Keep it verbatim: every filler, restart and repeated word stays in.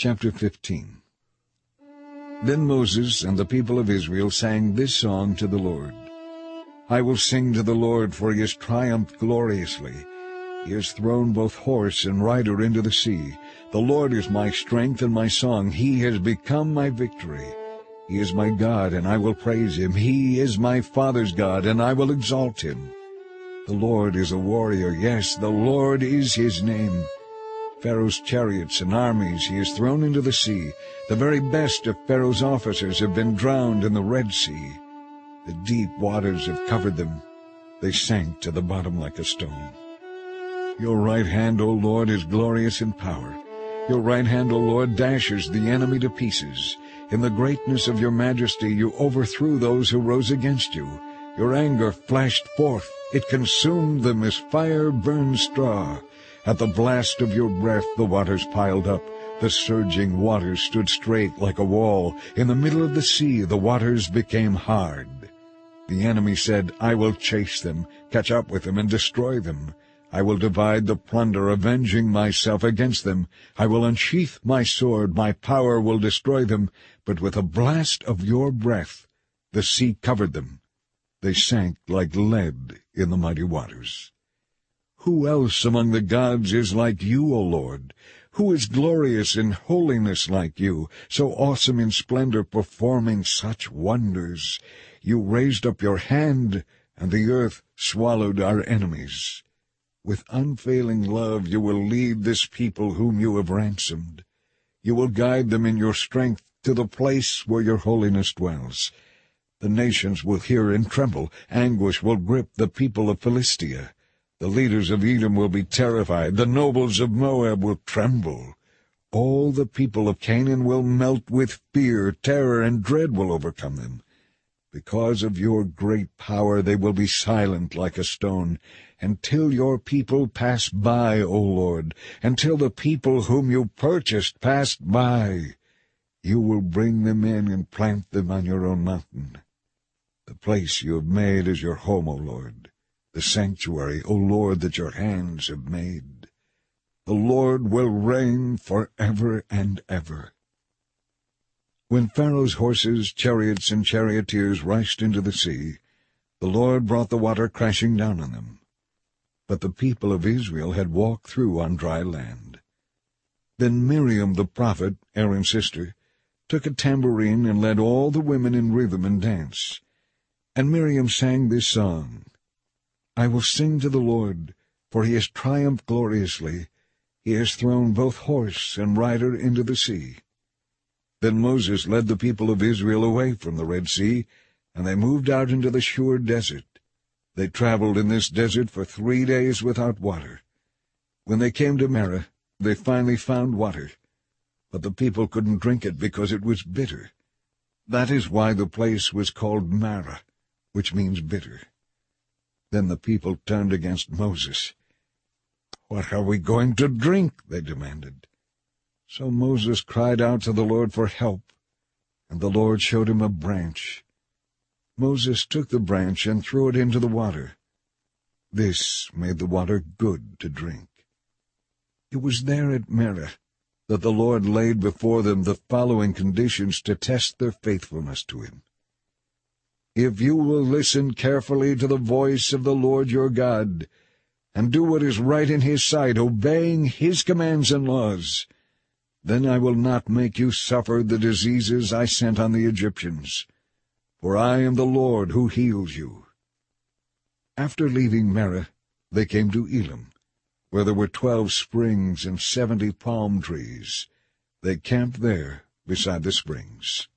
Chapter fifteen. Then Moses and the people of Israel sang this song to the Lord. I will sing to the Lord, for he has triumphed gloriously. He has thrown both horse and rider into the sea. The Lord is my strength and my song. He has become my victory. He is my God, and I will praise him. He is my father's God, and I will exalt him. The Lord is a warrior. Yes, the Lord is his name. Pharaoh's chariots and armies he has thrown into the sea. The very best of Pharaoh's officers have been drowned in the Red Sea. The deep waters have covered them. They sank to the bottom like a stone. Your right hand, O Lord, is glorious in power. Your right hand, O Lord, dashes the enemy to pieces. In the greatness of your majesty you overthrew those who rose against you. Your anger flashed forth. It consumed them as fire burns straw. At the blast of your breath the waters piled up. The surging waters stood straight like a wall. In the middle of the sea the waters became hard. The enemy said, I will chase them, catch up with them, and destroy them. I will divide the plunder, avenging myself against them. I will unsheath my sword, my power will destroy them. But with a blast of your breath the sea covered them. They sank like lead in the mighty waters. Who else among the gods is like you, O Lord? Who is glorious in holiness like you, so awesome in splendor, performing such wonders? You raised up your hand, and the earth swallowed our enemies. With unfailing love you will lead this people whom you have ransomed. You will guide them in your strength to the place where your holiness dwells. The nations will hear and tremble. Anguish will grip the people of Philistia. The leaders of Edom will be terrified. The nobles of Moab will tremble. All the people of Canaan will melt with fear. Terror and dread will overcome them. Because of your great power they will be silent like a stone, until your people pass by, O Lord, until the people whom you purchased passed by. You will bring them in and plant them on your own mountain. The place you have made is your home, O Lord, the sanctuary, O Lord, that your hands have made. The Lord will reign forever and ever. When Pharaoh's horses, chariots, and charioteers rushed into the sea, the Lord brought the water crashing down on them. But the people of Israel had walked through on dry land. Then Miriam the prophet, Aaron's sister, took a tambourine and led all the women in rhythm and dance. And Miriam sang this song, I will sing to the Lord, for he has triumphed gloriously. He has thrown both horse and rider into the sea. Then Moses led the people of Israel away from the Red Sea, and they moved out into the Shur desert. They traveled in this desert for three days without water. When they came to Marah, they finally found water, but the people couldn't drink it because it was bitter. That is why the place was called Marah, which means bitter. Then the people turned against Moses. What are we going to drink? They demanded. So Moses cried out to the Lord for help, and the Lord showed him a branch. Moses took the branch and threw it into the water. This made the water good to drink. It was there at Marah that the Lord laid before them the following conditions to test their faithfulness to him. If you will listen carefully to the voice of the Lord your God, and do what is right in his sight, obeying his commands and laws, then I will not make you suffer the diseases I sent on the Egyptians, for I am the Lord who heals you. After leaving Marah, they came to Elim, where there were twelve springs and seventy palm trees. They camped there beside the springs.